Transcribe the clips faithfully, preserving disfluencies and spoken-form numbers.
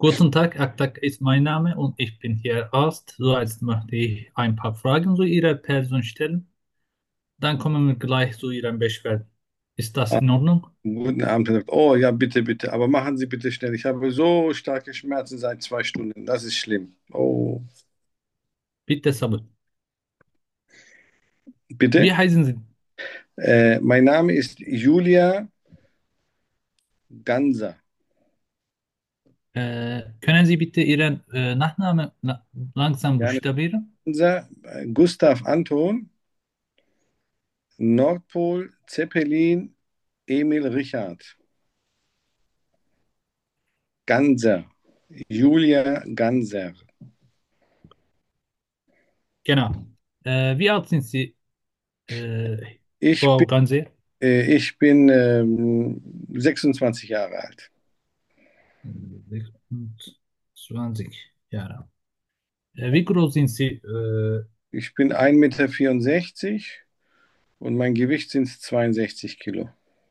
Guten Tag, Aktak ist mein Name und ich bin hier Arzt. So, jetzt möchte ich ein paar Fragen zu Ihrer Person stellen. Dann kommen wir gleich zu Ihren Beschwerden. Ist das Ah, in Ordnung? guten Abend, Herr Doktor. Oh ja, bitte, bitte. Aber machen Sie bitte schnell. Ich habe so starke Schmerzen seit zwei Stunden. Das ist schlimm. Oh, Bitte, Sabut. Wie bitte? heißen Sie? Äh, mein Name ist Julia Ganser. Äh, können Sie bitte Ihren äh, Nachnamen la langsam Gerne buchstabieren? Ganser, äh, Gustav Anton, Nordpol, Zeppelin, Emil Richard. Ganser. Julia Ganser. Genau. Äh, wie alt sind Sie, äh, Ich Frau bin, Ganse? äh, ich bin ähm, sechsundzwanzig Jahre alt. zwanzig Jahre. Äh, wie groß sind Sie? Äh, Ich bin ein Meter vierundsechzig und mein Gewicht sind zweiundsechzig Kilo.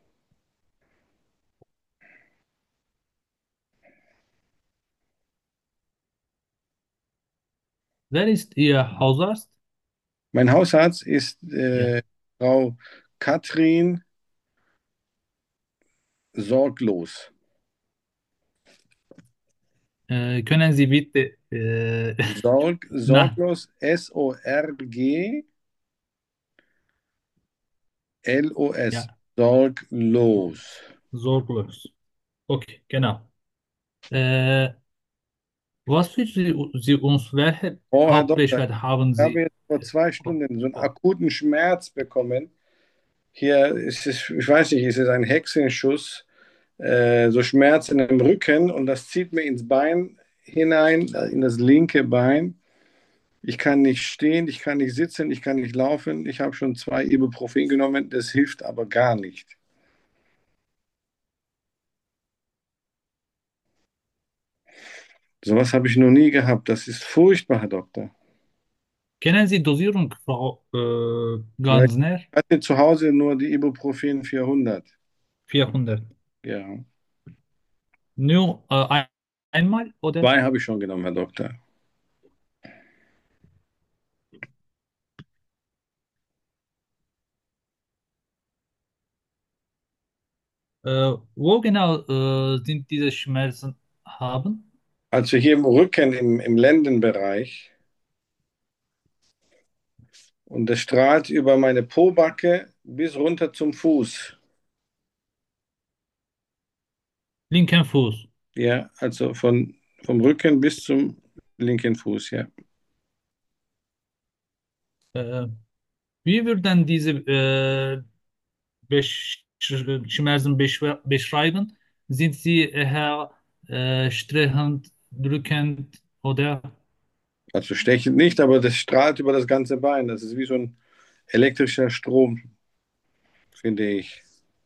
wer ist Ihr Hausarzt? Mein Hausarzt ist Ja. äh, Frau Katrin Sorglos. Äh, können Sie bitte äh, Sorg, na, Sorglos, S O R G L O S. ja, Sorglos. sorglos. Okay, genau. Äh, was für Sie, Sie uns, welche Oh, Herr Doktor, Hauptbeschwerde haben ich habe Sie? jetzt vor zwei Oh, Stunden so einen oh. akuten Schmerz bekommen. Hier ist es, ich weiß nicht, ist es ein Hexenschuss, äh, so Schmerzen im Rücken und das zieht mir ins Bein hinein, äh, in das linke Bein. Ich kann nicht stehen, ich kann nicht sitzen, ich kann nicht laufen. Ich habe schon zwei Ibuprofen genommen, das hilft aber gar nicht. Sowas habe ich noch nie gehabt. Das ist furchtbar, Herr Doktor. Kennen Sie Dosierung, Frau äh, Ja, ich Gansner? hatte zu Hause nur die Ibuprofen vierhundert. vierhundert. Ja, Nur äh, ein, einmal oder? zwei habe ich schon genommen, Herr Doktor. Äh, wo genau äh, sind diese Schmerzen haben? Also hier im Rücken, im, im Lendenbereich. Und das strahlt über meine Pobacke bis runter zum Fuß. Linken Fuß. Ja, also von, vom Rücken bis zum linken Fuß, ja. Äh, wie würden diese äh, besch Schmerzen beschw- beschreiben? Sind sie eher äh, stechend, drückend oder Also stechend nicht, aber das strahlt über das ganze Bein. Das ist wie so ein elektrischer Strom, finde ich.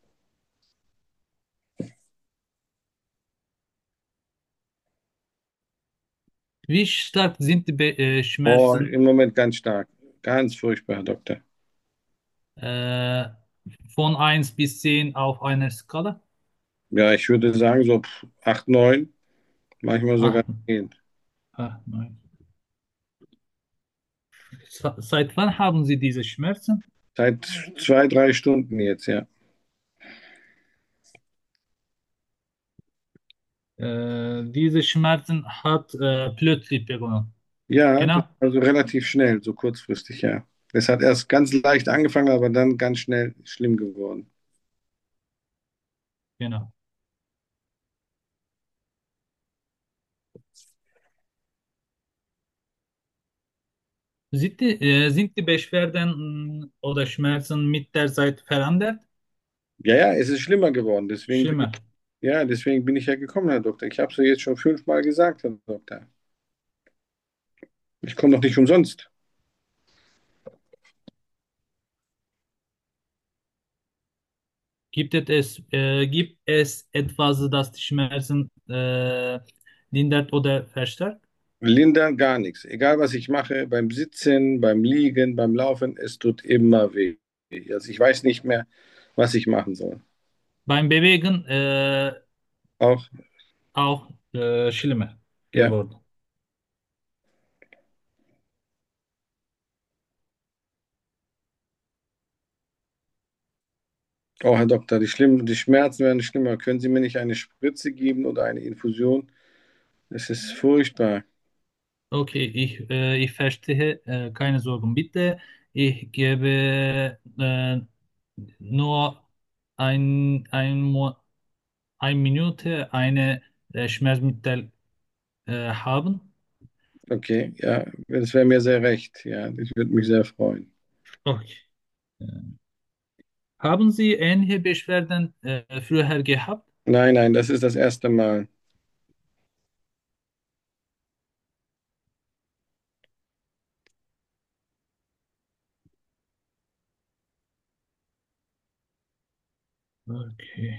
wie stark sind die Be äh, Oh, Schmerzen im Moment ganz stark. Ganz furchtbar, Herr Doktor. äh, von eins bis zehn auf einer Skala? Ja, ich würde sagen so pff, acht, neun, manchmal sogar Ah, zehn. ah, nein. Se- Seit wann haben Sie diese Schmerzen? Seit zwei, drei Stunden jetzt, ja. Äh, diese Schmerzen hat äh, plötzlich begonnen. Ja, das Genau, ist also relativ schnell, so kurzfristig, ja. Es hat erst ganz leicht angefangen, aber dann ganz schnell schlimm geworden. genau. Sind die, äh, sind die Beschwerden mh, oder Schmerzen mit der Zeit verändert? Ja, ja, es ist schlimmer geworden. Deswegen bin ich, Schlimmer. ja, deswegen bin ich ja gekommen, Herr Doktor. Ich habe es ja jetzt schon fünfmal gesagt, Herr Doktor. Ich komme doch nicht umsonst. Gibt es, äh, gibt es etwas, das die Schmerzen äh, lindert oder verstärkt? Lindern gar nichts. Egal, was ich mache, beim Sitzen, beim Liegen, beim Laufen, es tut immer weh. Also ich weiß nicht mehr, was ich machen soll. Beim Bewegen äh, Auch, auch Äh, schlimmer Ja. geworden. Oh, Herr Doktor, die, schlimm, die Schmerzen werden schlimmer. Können Sie mir nicht eine Spritze geben oder eine Infusion? Es ist furchtbar. Okay, ich, äh, ich verstehe, äh, keine Sorgen bitte. Ich gebe äh, nur ein, ein, Mo eine Minute eine äh, Schmerzmittel äh, haben. Okay, ja, das wäre mir sehr recht. Ja, das würde mich sehr freuen. Okay. Äh, haben Sie ähnliche Beschwerden äh, früher gehabt? Nein, nein, das ist das erste Mal. Okay.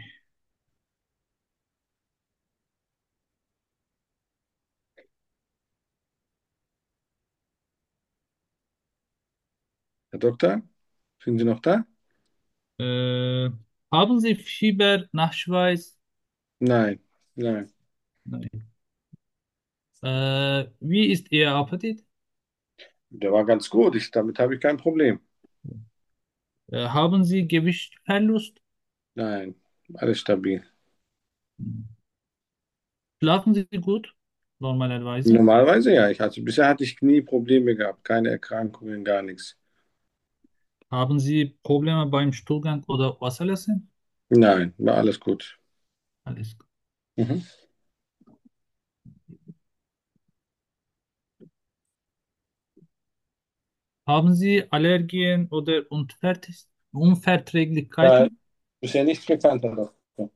Herr Doktor, sind Sie noch da? Äh, haben Sie Fieber, Nachschweiß? Nein, nein. Nein. Äh, wie ist Ihr Appetit? Der war ganz gut. Ich, damit habe ich kein Problem. Äh, haben Sie Gewichtsverlust? Nein, alles stabil. Schlafen Sie gut? Normalerweise. Normalerweise ja. Ich hatte, bisher hatte ich nie Probleme gehabt. Keine Erkrankungen, gar nichts. Haben Sie Probleme beim Stuhlgang oder Wasserlassen? Nein, war alles gut. Alles gut. Mhm. Haben Sie Allergien oder Unverträg- Nein, Unverträglichkeiten? bisher nichts bekannt, Herr Doktor.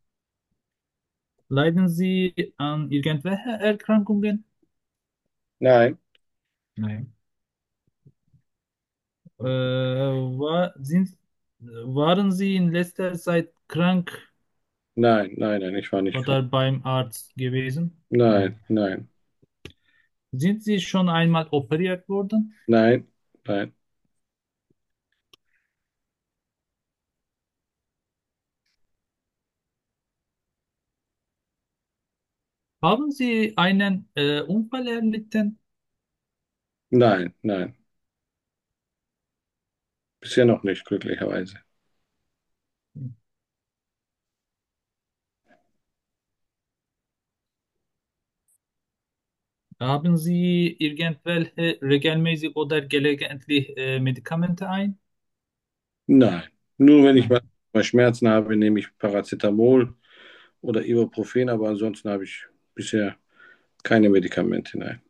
Leiden Sie an irgendwelchen Erkrankungen? Nein, Nein. Äh, war, sind, waren Sie in letzter Zeit krank nein, nein, nein, ich war nicht krank. oder beim Arzt gewesen? Nein, Nein. nein, Sind Sie schon einmal operiert worden? nein, nein, Haben Sie einen äh, Unfall erlitten? nein, nein. Bisher noch nicht, glücklicherweise. Haben Sie irgendwelche regelmäßig oder gelegentlich äh, Medikamente ein? Nein. Nur wenn ich mal, Nein. mal Schmerzen habe, nehme ich Paracetamol oder Ibuprofen, aber ansonsten habe ich bisher keine Medikamente, nein.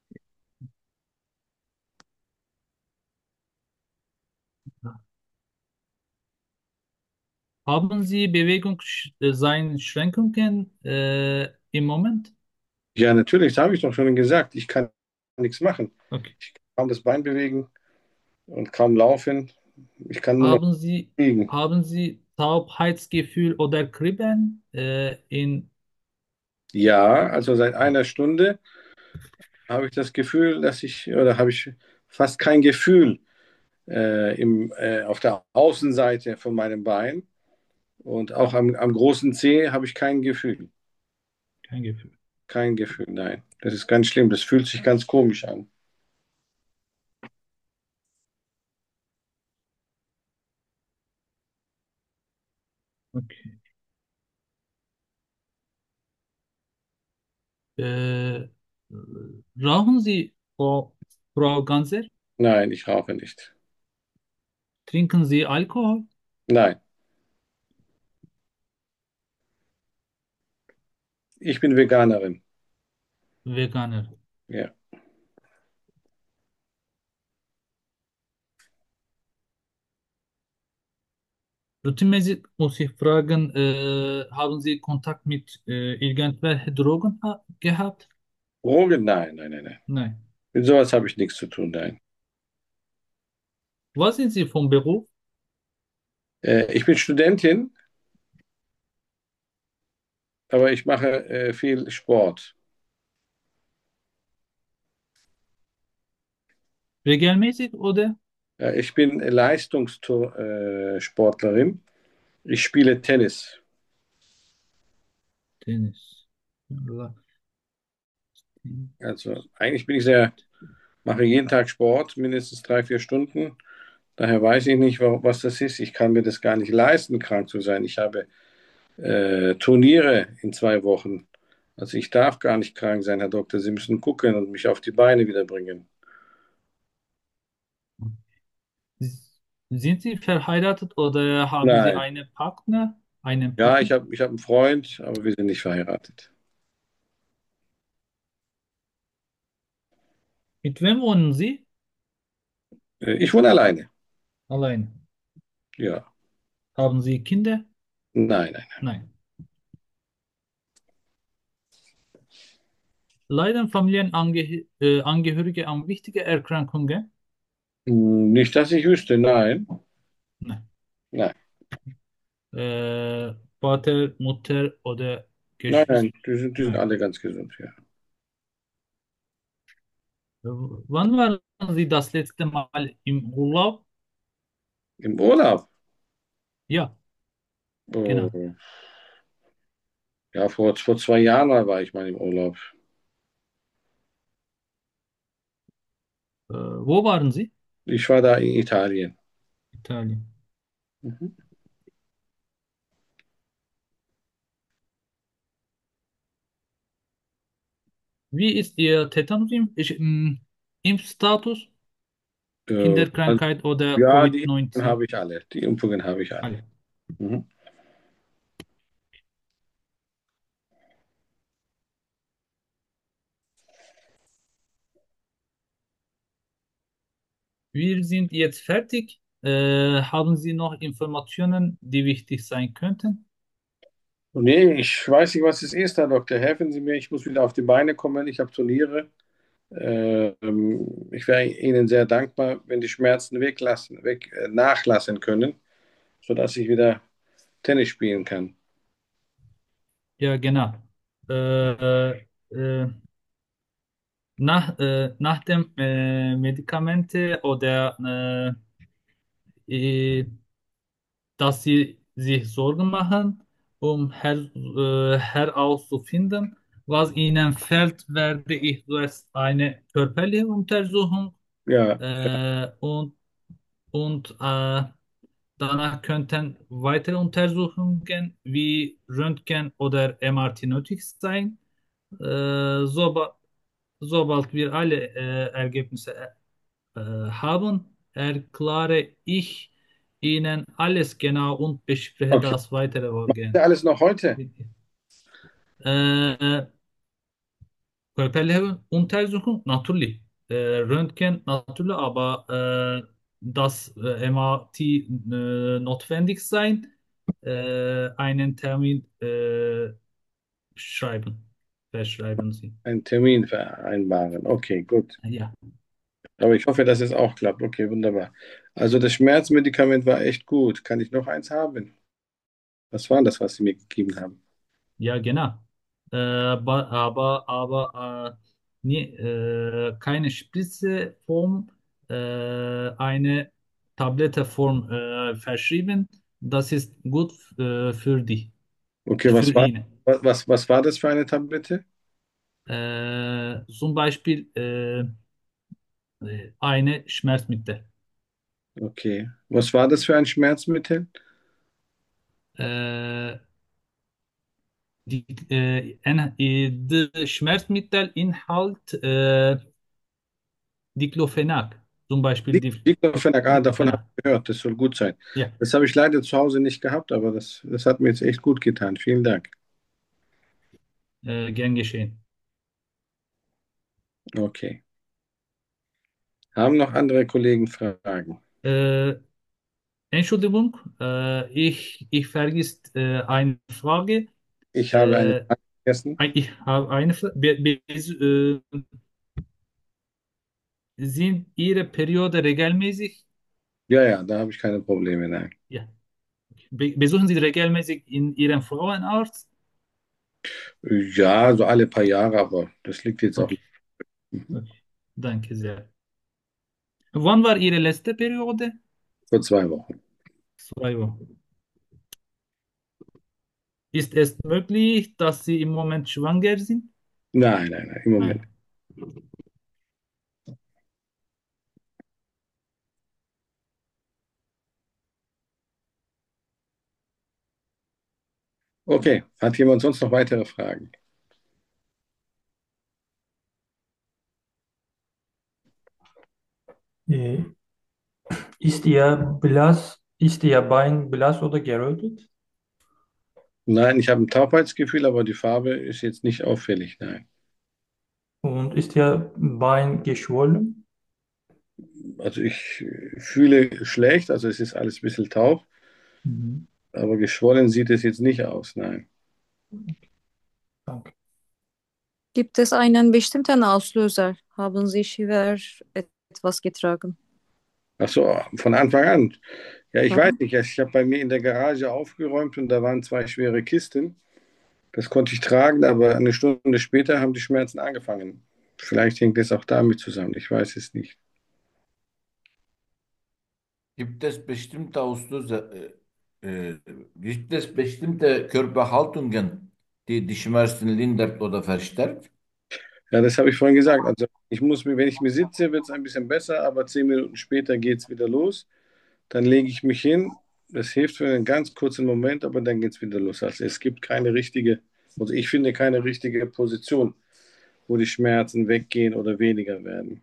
Haben Sie Bewegungseinschränkungen äh, im Moment? Ja, natürlich, das habe ich doch schon gesagt. Ich kann nichts machen. Okay. Ich kann kaum das Bein bewegen und kaum laufen. Ich kann nur noch Haben Sie, liegen. haben Sie Taubheitsgefühl oder Kribbeln äh, in Ja, also seit einer Stunde habe ich das Gefühl, dass ich, oder habe ich fast kein Gefühl äh, im, äh, auf der Außenseite von meinem Bein und auch am, am großen Zeh habe ich kein Gefühl. kein Gefühl? Kein Gefühl, nein. Das ist ganz schlimm. Das fühlt sich ganz komisch an. Okay. Äh, rauchen Sie, Frau, Frau Ganser? Nein, ich rauche nicht. Trinken Sie Alkohol? Nein, ich bin Veganerin. Veganer. Ja. Routinmäßig muss ich fragen, äh, haben Sie Kontakt mit äh, irgendwelchen Drogen ha gehabt? Drogen? Nein, nein, nein, nein. Nein. Mit sowas habe ich nichts zu tun, nein. Was sind Sie vom Beruf? Äh, ich bin Studentin, aber ich mache äh, viel Sport. Regelmäßig oder Äh, ich bin Leistungssportlerin. Ich spiele Tennis. Tennis? Also eigentlich bin ich sehr, mache jeden Tag Sport, mindestens drei, vier Stunden. Daher weiß ich nicht, wa- was das ist. Ich kann mir das gar nicht leisten, krank zu sein. Ich habe äh, Turniere in zwei Wochen. Also ich darf gar nicht krank sein, Herr Doktor. Sie müssen gucken und mich auf die Beine wieder bringen. Sind Sie verheiratet oder haben Sie Nein. einen Partner? Einen Ja, ich Partner? habe ich hab einen Freund, aber wir sind nicht verheiratet. Mit wem wohnen Sie? Äh, ich wohne alleine. Allein. Ja. Haben Sie Kinder? Nein, nein. Nein. Leiden Familienangehörige an wichtige Erkrankungen? Hm, nicht, dass ich wüsste. Nein. Nein. Nein. Äh, Vater, Mutter oder Nein, Geschwister? nein. Die sind, die sind Nein. alle ganz gesund, ja. Äh, Wann waren Sie das letzte Mal im Urlaub? Im Urlaub. Ja, genau. Oh, ja, vor, vor zwei Jahren mal war ich mal im Urlaub. Äh, wo waren Sie? Ich war da in Italien. Italien. Mhm. Wie ist Ihr Tetanus-Impfstatus? Äh, also, Kinderkrankheit oder ja, die Impfungen Covid neunzehn? habe ich alle. Die Impfungen habe ich alle. Alle. Mhm. Wir sind jetzt fertig. Äh, haben Sie noch Informationen, die wichtig sein könnten? Nee, ich weiß nicht, was es ist, Herr Doktor. Helfen Sie mir, ich muss wieder auf die Beine kommen. Ich habe Turniere. Ähm, ich wäre Ihnen sehr dankbar, wenn die Schmerzen weglassen, weg, äh, nachlassen können, sodass ich wieder Tennis spielen kann. Ja, genau. Äh, äh, nach, äh, nach dem äh, Medikamente oder äh, äh, dass Sie sich Sorgen machen, um her, äh, herauszufinden, was Ihnen fehlt, werde ich zuerst eine körperliche Untersuchung Ja, äh, und, und äh, danach könnten weitere Untersuchungen wie Röntgen oder M R T nötig sein. Äh, soba, Sobald wir alle äh, Ergebnisse äh, haben, erkläre ich Ihnen alles genau und bespreche okay. das weitere Ja, Vorgehen. alles noch heute. Äh, Körperliche Untersuchung natürlich. Äh, Röntgen natürlich, aber äh, das äh, M R T äh, notwendig sein, äh, einen Termin äh, schreiben, verschreiben Sie. Einen Termin vereinbaren. Okay, gut. Ja, Aber ich hoffe, dass es auch klappt. Okay, wunderbar. Also das Schmerzmedikament war echt gut. Kann ich noch eins haben? Was war das, was Sie mir gegeben haben? ja, genau. Äh, ba- aber aber äh, nie, äh, keine Spritzeform, äh, eine Tabletteform äh, verschrieben. Das ist gut äh, für dich, Okay, für was war, ihn. was, was was war das für eine Tablette? Äh, zum Beispiel äh, eine Schmerzmittel. Okay. Was war das für ein Schmerzmittel? Äh, die, äh, en- äh, die Schmerzmittelinhalt äh, Diclofenac, zum Beispiel Dic- die, Diclofenac. Ah, davon habe genau, ich gehört. Das soll gut sein. ja, Das habe ich leider zu Hause nicht gehabt, aber das, das hat mir jetzt echt gut getan. Vielen Dank. äh, gern geschehen. Okay. Haben noch andere Kollegen Fragen? Äh, Entschuldigung, äh, ich, ich vergiss äh, eine Frage. Ich habe eine Äh, Frage vergessen. Ich habe eine Frage. Be, be, äh, sind Ihre Periode regelmäßig? Ja, ja, da habe ich keine Probleme. Nein. Ja. Be besuchen Sie regelmäßig in Ihrem Frauenarzt? Ja, so alle paar Jahre, aber das liegt jetzt auch. Okay, Mhm. okay. Danke sehr. Wann war Ihre letzte Periode? Vor zwei Wochen. Zwei Wochen. Ist es möglich, dass Sie im Moment schwanger sind? Nein, nein, nein, im Nein. Moment. Okay, hat jemand sonst noch weitere Fragen? Ee, ist Ihr Blass, ist Ihr Bein blass oder gerötet? Nein, ich habe ein Taubheitsgefühl, aber die Farbe ist jetzt nicht auffällig. Nein. Und ist Ihr Bein geschwollen? Also ich fühle schlecht, also es ist alles ein bisschen taub, Mhm. aber geschwollen sieht es jetzt nicht aus. Nein. Danke. Gibt es einen bestimmten Auslöser? Haben Sie schwer etwas getragen? Ach so, von Anfang an. Ja, ich weiß Mhm. nicht. Ich habe bei mir in der Garage aufgeräumt und da waren zwei schwere Kisten. Das konnte ich tragen, aber eine Stunde später haben die Schmerzen angefangen. Vielleicht hängt es auch damit zusammen. Ich weiß es nicht. Gibt es bestimmte Auslöser, äh, äh, gibt es bestimmte Körperhaltungen, die die Schmerzen lindert oder verstärkt? Ja, das habe ich vorhin gesagt. Also ich muss mir, wenn ich mir sitze, wird es ein bisschen besser, aber zehn Minuten später geht es wieder los. Dann lege ich mich hin. Das hilft für einen ganz kurzen Moment, aber dann geht es wieder los. Also es gibt keine richtige, also ich finde keine richtige Position, wo die Schmerzen weggehen oder weniger werden.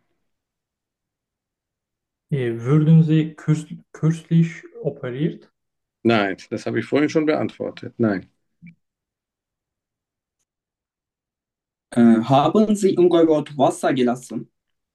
Ee, wurden Sie kürs kürzlich operiert? Nein, das habe ich vorhin schon beantwortet. Nein. Äh, haben Sie ungewollt Wasser gelassen?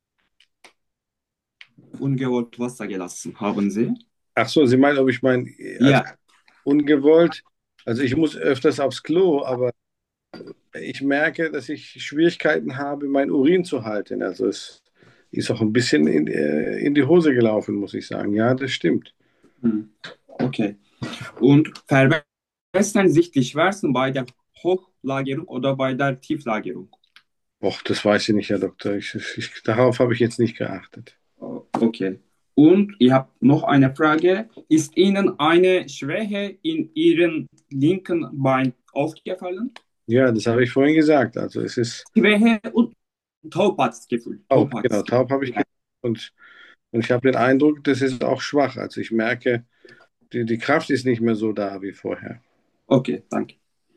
Ungewollt Wasser gelassen, haben Sie? Ach so, Sie meinen, ob ich mein, also Ja. ungewollt, also ich muss öfters aufs Klo, aber ich merke, dass ich Schwierigkeiten habe, mein Urin zu halten. Also es ist auch ein bisschen in, äh, in die Hose gelaufen, muss ich sagen. Ja, das stimmt. Hm. Okay. Und verbessern sich die Schmerzen bei der Hochlagerung oder bei der Tieflagerung? Och, das weiß ich nicht, Herr Doktor. Ich, ich, darauf habe ich jetzt nicht geachtet. Oh, okay. Und ich habe noch eine Frage. Ist Ihnen eine Schwäche in Ihrem linken Bein aufgefallen? Ja, das habe ich vorhin gesagt. Also es ist Schwäche und Taubheitsgefühl. taub, genau, Taubheitsgefühl. taub habe ich Ja. gesagt. Und, und ich habe den Eindruck, das ist auch schwach. Also ich merke, die, die Kraft ist nicht mehr so da wie vorher. Okay, danke.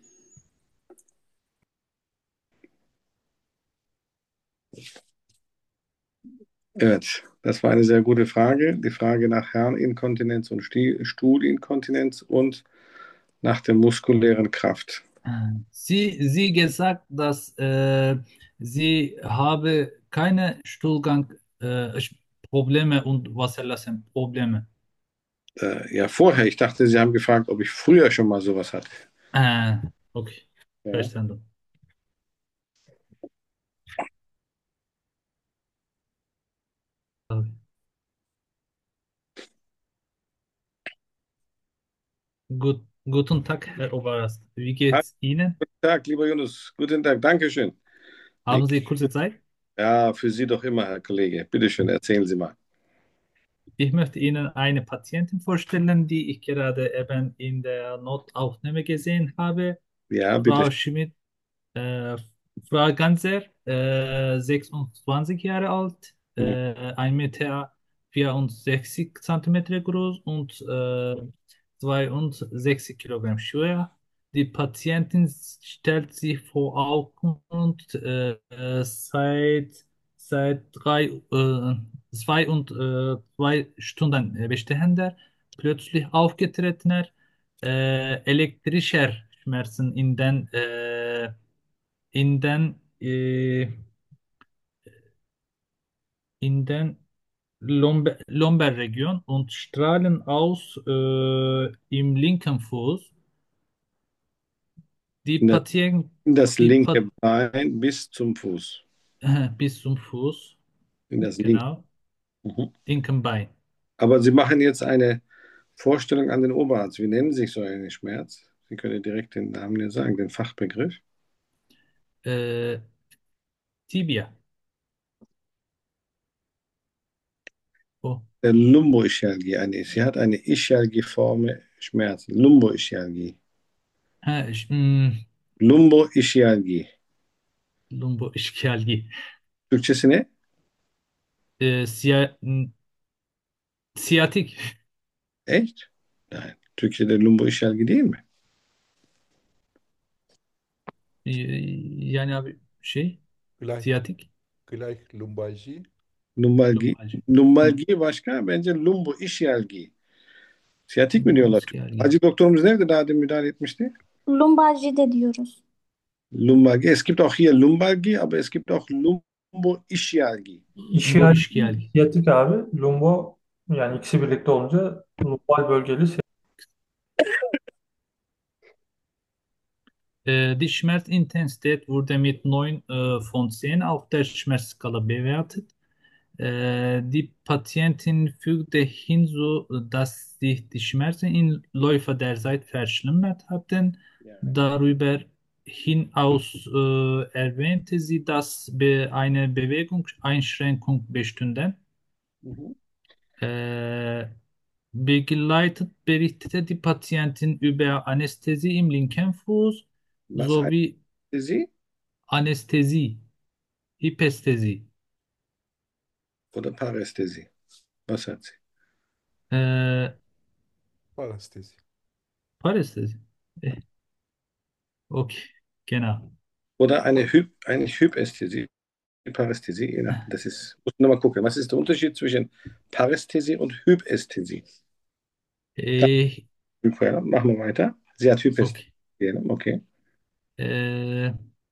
Gut, das war eine sehr gute Frage. Die Frage nach Harninkontinenz und Sti- Stuhlinkontinenz und nach der muskulären Kraft. Sie, sie gesagt, dass äh, sie habe keine Stuhlgang äh, Probleme und Wasserlassen Probleme. Äh, ja, vorher, ich dachte, Sie haben gefragt, ob ich früher schon mal sowas hatte. Äh, okay, Ja. verstanden. Gut, guten Tag, Herr Oberarzt. Wie Hallo, geht's Ihnen? guten Tag, lieber Yunus. Guten Tag, Dankeschön. Wie Haben Sie kurze Zeit? Ja, für Sie doch immer, Herr Kollege. Bitte schön, erzählen Sie mal. Ich möchte Ihnen eine Patientin vorstellen, die ich gerade eben in der Notaufnahme gesehen habe. Ja, bitte. Frau Schmidt, äh, Frau Ganzer, äh, sechsundzwanzig Jahre alt, Mhm. äh, ein Meter vierundsechzig Zentimeter groß und äh, zweiundsechzig Kilogramm schwer. Die Patientin stellt sich vor Augen und äh, äh, seit, seit drei, äh, zwei und äh, zwei Stunden bestehender, plötzlich aufgetretener äh, elektrischer Schmerzen in den äh, in den äh, in den Lomber, Lomberregion und strahlen aus äh, im linken Fuß. Die In das, Patient, in das die linke Pat Bein bis zum Fuß. äh, bis zum Fuß, In das linke. genau, Mhm. linken Bein. Aber Sie machen jetzt eine Vorstellung an den Oberarzt. Wie nennen sich so einen Schmerz? Sie können direkt den Namen ja sagen, den Fachbegriff. Äh, Tibia. Oh. Der Lumboischialgie. Eine, sie hat eine ischialgiforme Schmerzen. Lumboischialgie. Äh, ich, mh, Lumboischialgie. Lumbo-Ischialgie. Türkçesi ne? E, siya, n- siyatik. Echt? Nein. Türkçe'de lumbo işelgi değil mi? E, yani abi şey Gleich, siyatik. gleich Lumbalji. Lumbalgi. Lumbalji. Lum, Lumbalgi başka. Bence lumbo işelgi. Siyatik mi diyorlar? lumbalji. Acil doktorumuz nerede daha demin müdahale etmişti? Lumbalji de diyoruz. Lumbalgi. Es gibt auch hier Lumbalgi, aber es gibt auch lumbo işelgi. Lumbo İşgal, işgalgi. siyatik abi. Lumbo yani ikisi birlikte olunca lumbal bölgeli siyatik. Äh, die Schmerzintensität wurde mit neun äh, von zehn auf der Schmerzskala bewertet. Äh, die Patientin fügte hinzu, dass sich die Schmerzen im Laufe der Zeit verschlimmert hatten. Yani. Darüber hinaus äh, erwähnte sie, dass be eine Bewegungseinschränkung bestünde. Hı hı. Äh, Begleitet berichtete die Patientin über Anästhesie im linken Fuß Was heißt sowie sie? Anästhesie, Hypästhesie, Oder Parästhesie? Was hat sie? äh, Parästhesie. Parästhesie. Äh, okay, genau. Oder eine, Hy eine Hypästhesie. Parästhesie, je nach, das ist, muss man mal gucken. Was ist der Unterschied zwischen Parästhesie und Hypästhesie? Äh, Ja, machen wir weiter. Sie hat Hypästhesie. okay. Okay. Äh,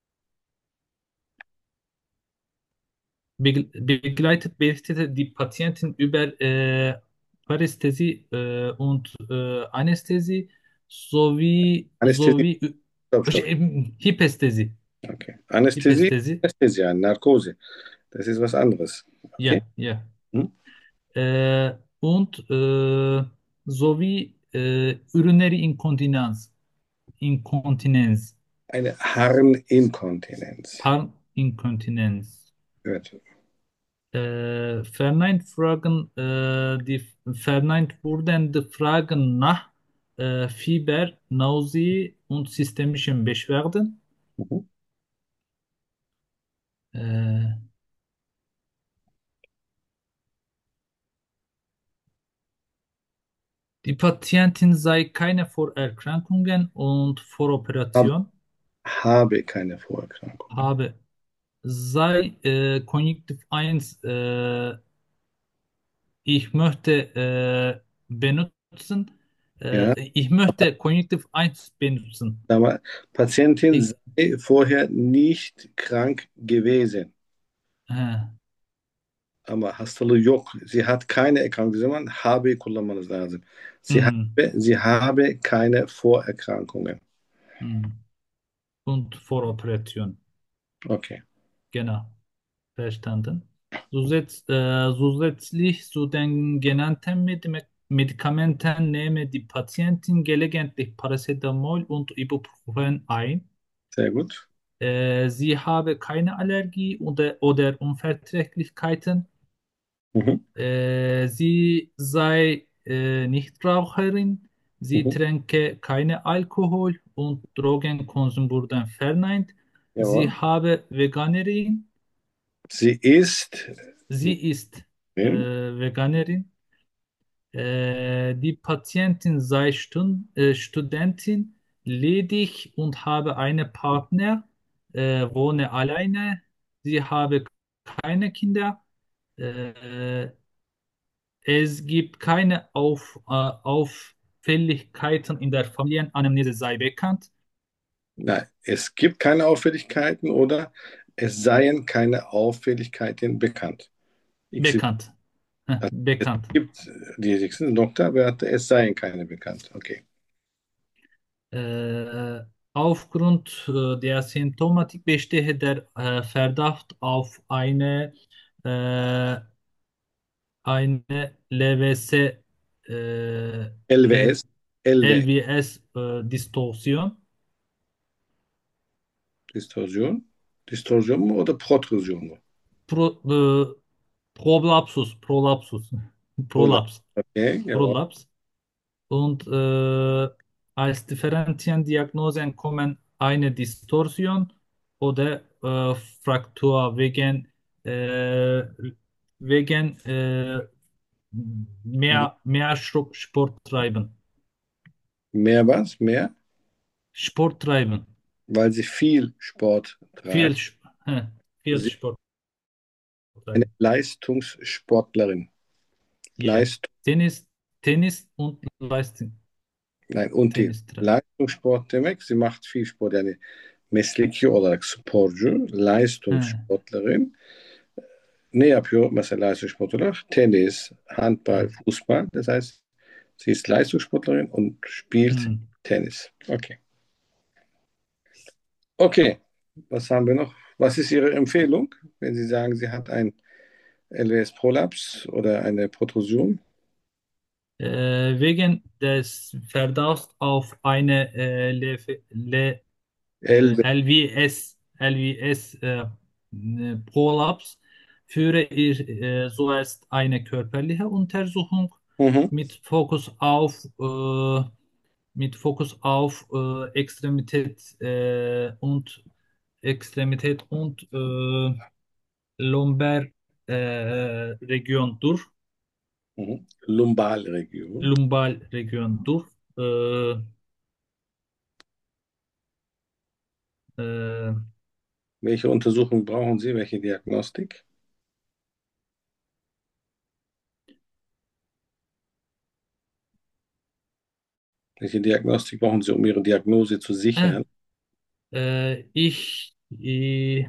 Be begleitet berichtete die Patientin über äh, Parästhesie äh, und äh, Anästhesie sowie, Anästhesie, sowie stopp, äh, stopp. äh, Hypästhesie. Okay. Anästhesie, Hypästhesie. Anästhesie, Narkose. Das ist was anderes. Okay. Ja, ja. Hm? Äh, und äh, sowie äh, urinary Inkontinenz. Inkontinenz. Eine Harninkontinenz. Harninkontinenz. Gut. Äh, verneint Fragen, äh, die verneint wurden die Fragen nach äh, Fieber, Nausea und systemischen Beschwerden. Mhm. Äh, Die Patientin sei keine Vorerkrankungen und Hab, Voroperation habe keine Vorerkrankungen. habe, sei äh, Konjunktiv eins, äh, ich möchte äh, benutzen, Ja, äh, ich möchte Konjunktiv eins benutzen. aber Patientin Ich, sei vorher nicht krank gewesen. äh, Ama hastalığı yok. Sie hat keine Erkrankung. O zaman habe kullanmanız lazım. Sie hm, habe, sie habe keine Vorerkrankungen. hm. Und Voroperation. Okay. Genau, verstanden. Zusatz, äh, zusätzlich zu den genannten Medi- Medikamenten nehme die Patientin gelegentlich Paracetamol und Ibuprofen ein. Sehr gut. Äh, sie habe keine Allergie oder, oder Unverträglichkeiten. Mhm. Äh, sie sei äh, Nichtraucherin. Sie Mhm. trinke keine Alkohol und Drogenkonsum wurden verneint. Sie Jawohl. habe Veganerin. Sie ist Sie ist äh, hm? Veganerin. Äh, die Patientin sei Stun äh, Studentin, ledig und habe einen Partner, äh, wohne alleine. Sie habe keine Kinder. Äh, Es gibt keine Auf, äh, Auffälligkeiten in der Familienanamnese, sei bekannt. Nein, es gibt keine Auffälligkeiten oder es seien keine Auffälligkeiten bekannt. X, Bekannt. Heh, also es bekannt. gibt die nächsten Doktorwerte, es seien keine bekannt. Okay. Äh, Aufgrund äh, der Symptomatik bestehe der äh, Verdacht auf eine, äh, eine L W S, äh, L- L W S, L W S, L W S-Distorsion. Distorsion. Distorsion mu oder Protrusion mu? Pro, äh, Prolapsus, Prolapsus, Prolaps. Prolaps, Okay, jawohl. Prolaps. Und äh, als Differentiendiagnosen kommen eine Distorsion oder äh, Fraktur wegen äh, wegen äh, Mhm. mehr, mehr Sport Sport treiben. Mehr was? Mehr? Sport treiben. Weil sie viel Sport treiben. Viel, Sp- hä, viel Sie Sport sind eine treiben. Leistungssportlerin. Ja. Leist, Tennis, Tennis und Leistung. nein, und die Tennis treiben. Leistungssport demek, sie macht viel Sport. Yani mesleki olarak sporcu, Hä, Leistungssportlerin. Ne yapıyor mesela Leistungssport olarak? Tennis, Handball, hm, Fußball. Das heißt, sie ist Leistungssportlerin und spielt hm. Tennis. Okay. Okay. Was haben wir noch? Was ist Ihre Empfehlung, wenn Sie sagen, sie hat ein L W S-Prolaps oder eine Protrusion? Äh, wegen des Verdachts auf eine äh, Lef- Le äh, L W. L V S, L V S äh, äh, Prolaps führe ich äh, zuerst eine körperliche Untersuchung Hı hı. mit Fokus auf äh, mit Fokus auf äh, Extremität äh, und Extremität und äh, Lumbar äh, Region durch, Hı hı. Lumbalregion. Lumbal Region durch. Äh, äh, Welche Untersuchung brauchen Sie? Welche Diagnostik? Welche Diagnostik brauchen Sie, um Ihre Diagnose zu äh, sichern? äh, ich, ich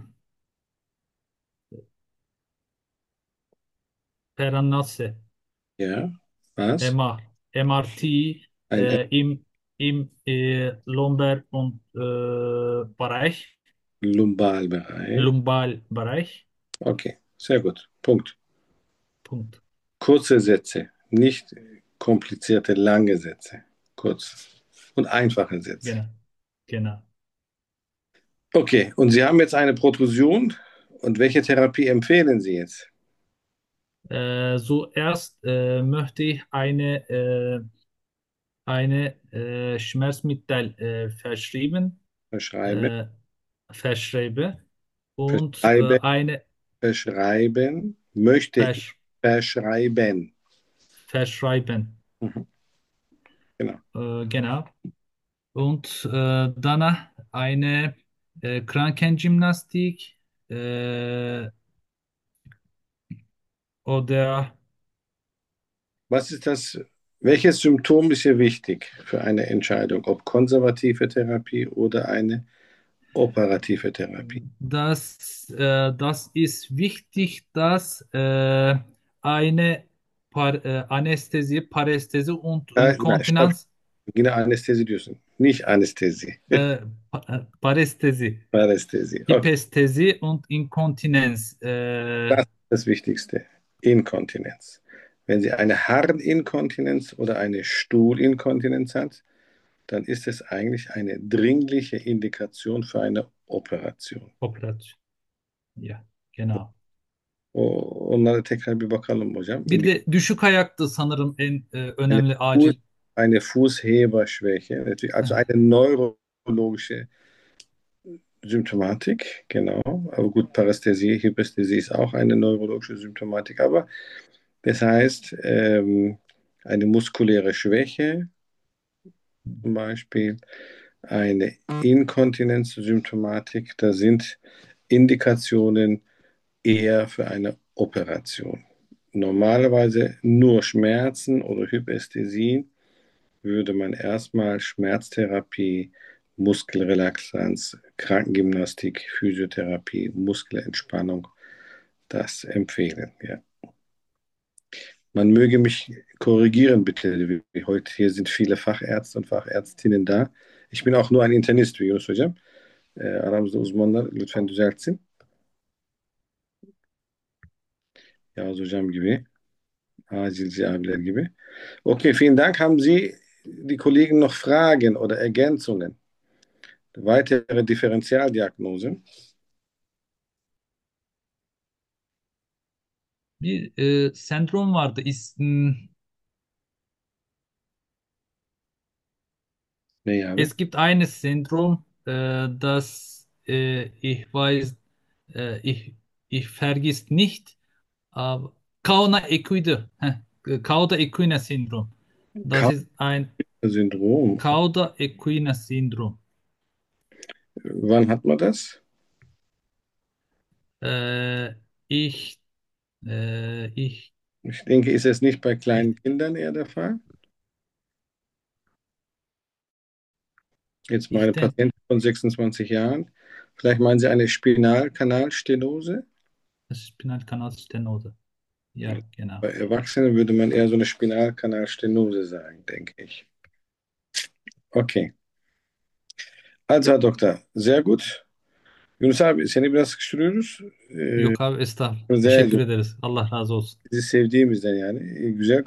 Peranasse, Ja. Was? M R, M R T Ein äh, im, im äh, Lumbar- und äh, Bereich, Lumbalbereich. Lumbalbereich. Okay, sehr gut. Punkt. Punkt. Kurze Sätze, nicht komplizierte, lange Sätze. Kurz und einfache Sätze. Genau, genau. Okay, und Sie haben jetzt eine Protrusion. Und welche Therapie empfehlen Sie jetzt? Äh, zuerst äh, möchte ich eine, äh, eine äh, Schmerzmittel äh, verschrieben, Verschreiben, äh, verschreibe und äh, verschreiben, eine verschreiben, möchte ich versch verschreiben. verschreiben. Mhm, genau. Äh, genau. Und äh, danach eine äh, Krankengymnastik äh, oder Was ist das? Welches Symptom ist hier wichtig für eine Entscheidung, ob konservative Therapie oder eine operative Therapie? das, äh, das ist wichtig, dass äh, eine Par äh, Anästhesie, Parästhesie und Äh, nein, stopp. Inkontinenz, Yine anestezi diyorsun. Nicht Anästhesie. äh, Pa- äh, Parästhesie, Parästhesie. Okay, Hypästhesie und Inkontinenz. Äh, das ist das Wichtigste. Inkontinenz. Wenn sie eine Harninkontinenz oder eine Stuhlinkontinenz hat, dann ist es eigentlich eine dringliche Indikation für eine Operation. Operasyon. Ya, genau. O, onlara tekrar bir bakalım hocam. Bir de düşük ayaktı sanırım en e, Eine, önemli Fuß, acil. eine Fußheberschwäche, natürlich, also eine neurologische Symptomatik, genau. Aber gut, Parästhesie, Hypästhesie ist auch eine neurologische Symptomatik. Aber das heißt, ähm, eine muskuläre Schwäche, zum Beispiel eine Inkontinenzsymptomatik, da sind Indikationen eher für eine Operation. Normalerweise nur Schmerzen oder Hypästhesie würde man erstmal Schmerztherapie, Muskelrelaxanz, Krankengymnastik, Physiotherapie, Muskelentspannung, das empfehlen. Ja. Man möge mich korrigieren, bitte. Heute hier sind viele Fachärzte und Fachärztinnen da. Ich bin auch nur ein Internist, wie Yunus Hocam. Ee, aramızda uzmanlar lütfen düzeltsin. Yavuz Hocam gibi, acilci abiler gibi. Okay, vielen Dank. Haben Sie, die Kollegen, noch Fragen oder Ergänzungen? Weitere Differentialdiagnose? Bir e, sendrom vardı. İsm, Nee, habe. es gibt eines Syndrom, äh, das äh, ich weiß, äh, ich ich vergiss nicht, aber Kauna Equide, heh, Cauda Equina Syndrom. Das ist ein Syndrom. Cauda Equina Syndrom. Wann hat man das? Äh, ich, äh, ich, Ich denke, ist es nicht bei kleinen ich, Kindern eher der Fall? Jetzt ich meine denke, Patientin von sechsundzwanzig Jahren. Vielleicht meinen Sie eine Spinalkanalstenose? das ist Spinalkanalstenose. Ja, genau. Bei Erwachsenen würde man eher so eine Spinalkanalstenose sagen, denke ich. Okay. Also, Herr Doktor, sehr gut. Yunus abi seni biraz kışkırıyoruz. Ee, Yok abi estağfurullah. güzel, Teşekkür ederiz. Allah razı olsun. sizi sevdiğimizden yani. Güzel